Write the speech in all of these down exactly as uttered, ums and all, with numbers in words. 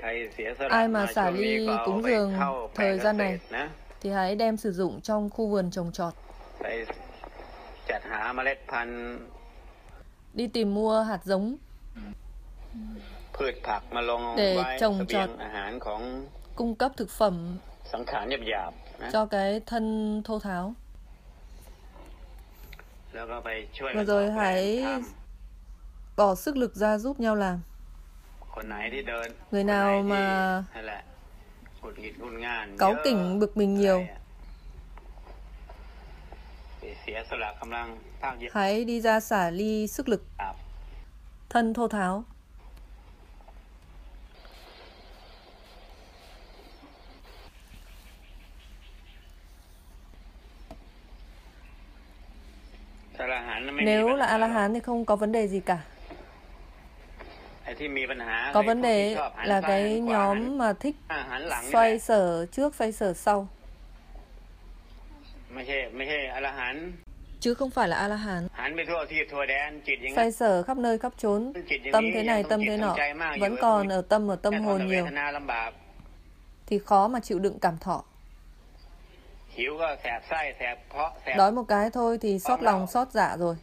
Ai mà xả ly cúng dường thời gian này thì hãy đem sử dụng trong khu vườn trồng trọt. Đi tìm mua hạt giống để trồng trọt, cung cấp thực phẩm cho cái thân thô tháo. Và rồi hãy bỏ sức lực ra giúp nhau làm. Người nào mà cáu kỉnh bực mình nhiều, hãy đi ra xả ly sức lực thân thô tháo. Nếu là A-la-hán thì không có vấn đề gì cả. Có vấn đề là cái nhóm mà thích xoay sở trước xoay sở sau, chứ không phải là A-la-hán. Xoay sở khắp nơi khắp chốn, tâm thế này tâm thế nọ, vẫn còn ở tâm ở tâm hồn nhiều, thì khó mà chịu đựng cảm thọ. Đói một cái thôi thì xót lòng xót dạ rồi.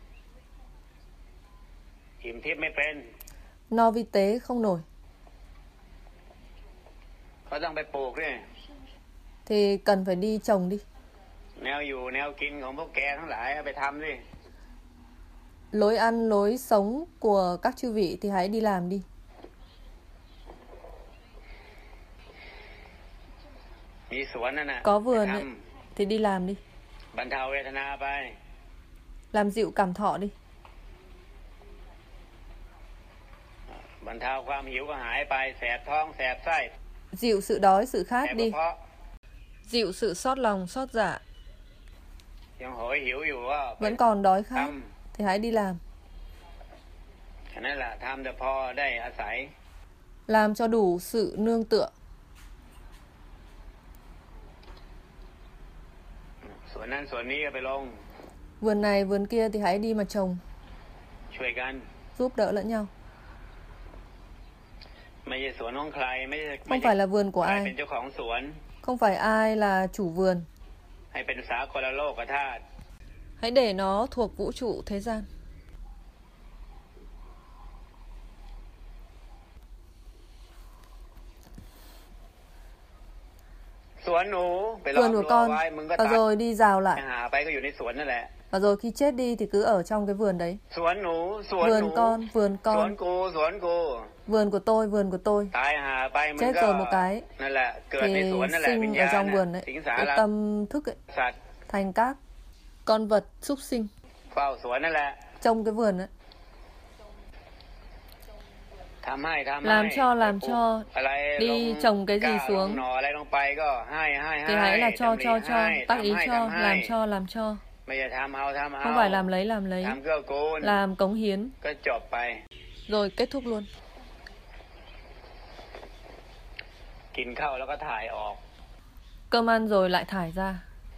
No vi tế không nổi, thì cần phải đi trồng đi. Lối ăn lối sống của các chư vị thì hãy đi làm đi. Có vườn ấy, thì đi làm đi. Làm dịu cảm thọ đi. Dịu sự đói sự khát đi. Dịu sự xót lòng xót dạ. Vẫn còn đói khát thì hãy đi làm. Làm cho đủ sự nương tựa. Vườn này vườn kia thì hãy đi mà trồng, giúp đỡ lẫn nhau. Không phải là vườn của ai, không phải ai là chủ vườn. Hãy để nó thuộc vũ trụ thế gian. Vườn của con, và rồi đi rào lại. Và rồi khi chết đi thì cứ ở trong cái vườn đấy. Vườn con, vườn con, vườn của tôi, vườn của tôi. Chết rồi một cái thì sinh ở trong vườn đấy. Cái tâm thức ấy thành các con vật súc sinh trong cái vườn ấy. Làm cho, làm cho, đi trồng cái gì xuống thì hãy là cho, cho, cho, tác ý cho, làm cho, làm cho. Không phải làm lấy, làm lấy, làm cống hiến, rồi kết thúc luôn. Cơm ăn rồi lại thải ra.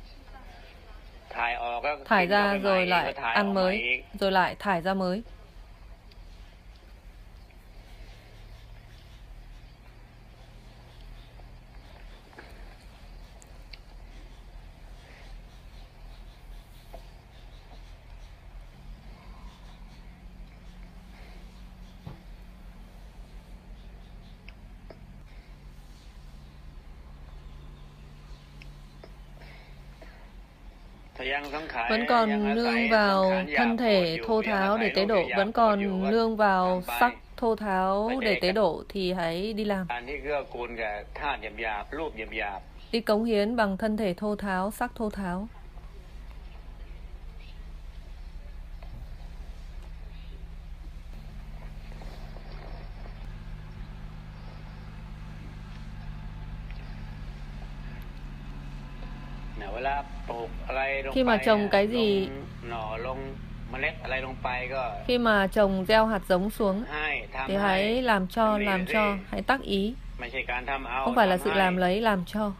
Thải ra rồi lại ăn mới, rồi lại thải ra mới. Vẫn còn nương vào thân thể thô tháo để tế độ, vẫn còn nương vào sắc thô tháo để tế độ thì hãy đi làm. Đi cống hiến bằng thân thể thô tháo, sắc thô tháo. Khi mà trồng cái gì, khi mà trồng gieo hạt giống xuống thì hãy làm cho, làm cho, hãy tác ý. Không phải là sự làm lấy, làm cho.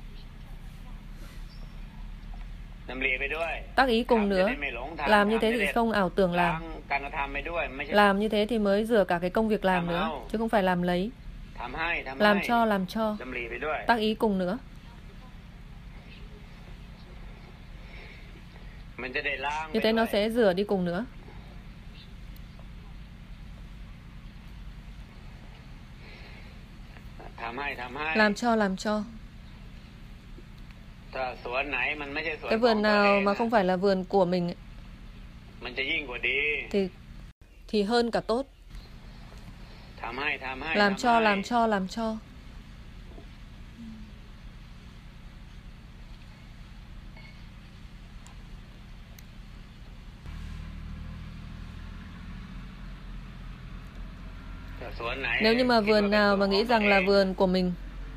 Tác ý cùng nữa. Làm như thế thì không ảo tưởng làm. Làm như thế thì mới rửa cả cái công việc làm nữa, chứ không phải làm lấy. Làm cho, làm cho. Tác ý cùng nữa. Như thế nó sẽ rửa đi cùng nữa. Làm cho, làm cho. Cái vườn nào mà không phải là vườn của mình thì thì hơn cả tốt. Làm cho, làm cho, làm cho. Nếu như mà vườn nào mà nghĩ rằng là vườn của mình,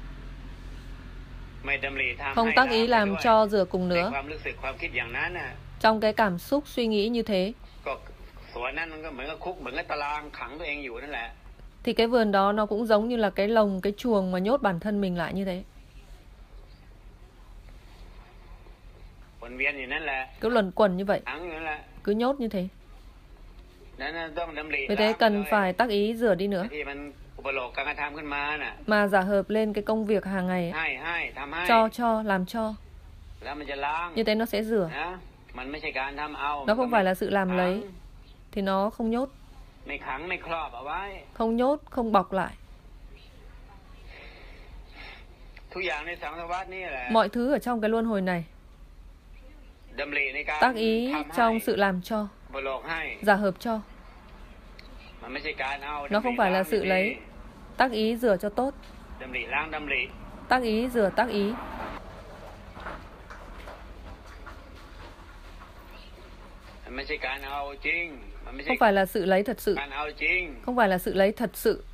không tác ý làm cho rửa cùng nữa, trong cái cảm xúc suy nghĩ như thế, thì cái vườn đó nó cũng giống như là cái lồng, cái chuồng mà nhốt bản thân mình lại như thế. Cứ luẩn quẩn như vậy, cứ nhốt như thế. Vì thế cần phải tác ý rửa đi nữa, mà giả hợp lên cái công việc hàng ngày ấy. Cho, cho, làm cho. Như thế nó sẽ rửa. Nó không phải là sự làm lấy, thì nó không nhốt. Không nhốt, không bọc lại. Mọi thứ ở trong cái luân hồi này, tác ý trong sự làm cho, giả hợp cho. Nó không phải là sự lấy. Tác ý rửa cho tốt. Tác ý rửa tác ý. Không phải là sự lấy thật sự. Không phải là sự lấy thật sự.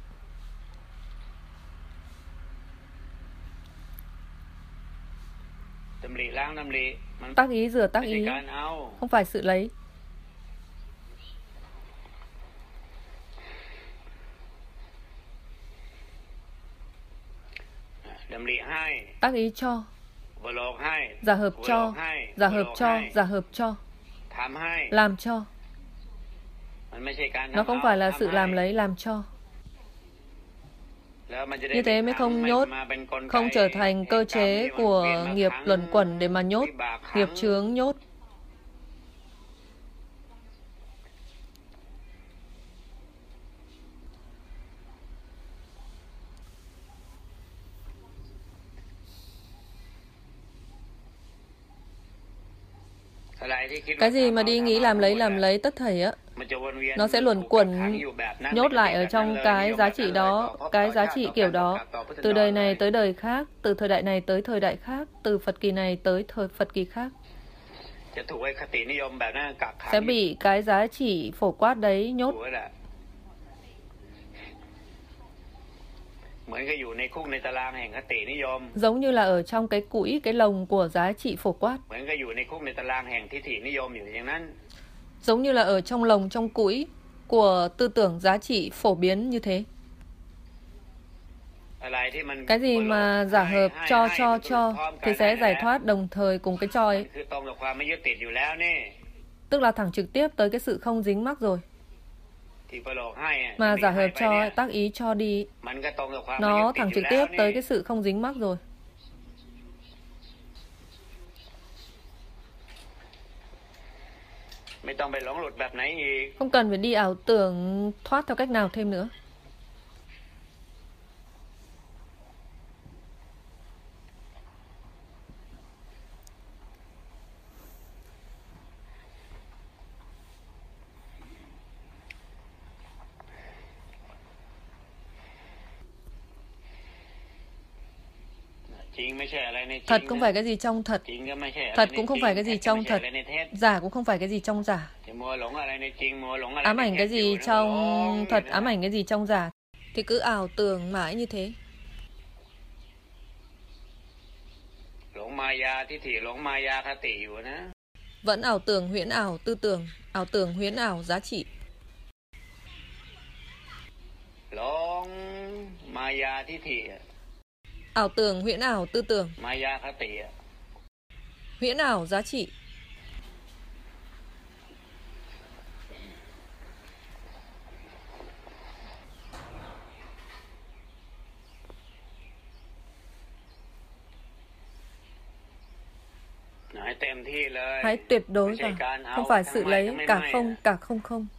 Tác ý rửa tác ý. Không phải sự lấy. Tác ý cho, giả hợp cho, giả hợp cho, giả hợp cho, làm cho. Nó không phải là sự làm lấy, làm cho. Như thế mới không nhốt, không trở thành cơ chế của nghiệp luẩn quẩn để mà nhốt, nghiệp chướng nhốt. Cái gì mà đi nghĩ làm lấy làm lấy tất thảy á, nó sẽ luẩn quẩn nhốt lại ở trong cái giá trị đó, cái giá trị kiểu đó, từ đời này tới đời khác, từ thời đại này tới thời đại khác, từ Phật kỳ này tới thời Phật kỳ khác. Sẽ bị cái giá trị phổ quát đấy nhốt. Giống như là ở trong cái cũi, cái lồng của giá trị phổ quát. Giống như là ở trong lồng, trong cũi của tư tưởng giá trị phổ biến như thế. Cái gì mà giả hợp cho, cho, cho thì sẽ giải thoát đồng thời cùng cái cho ấy. Tức là thẳng trực tiếp tới cái sự không dính mắc rồi. Mà giả hợp cho, tác ý cho đi, nó thẳng trực tiếp tới cái sự không dính mắc rồi. Không cần phải đi ảo tưởng thoát theo cách nào thêm nữa. Thật không phải cái gì trong thật, thật cũng không phải cái gì trong thật, giả cũng không phải cái gì trong giả. Ám ảnh cái gì trong thật, ám ảnh cái gì trong giả, thì cứ ảo tưởng mãi như thế. Vẫn ảo tưởng, huyễn ảo, tư tưởng, ảo tưởng, huyễn ảo, giá trị. Ảo tưởng, huyễn ảo, tư tưởng, huyễn ảo, giá trị. Hãy tuyệt đối cả, không phải sự lấy cả không cả không không.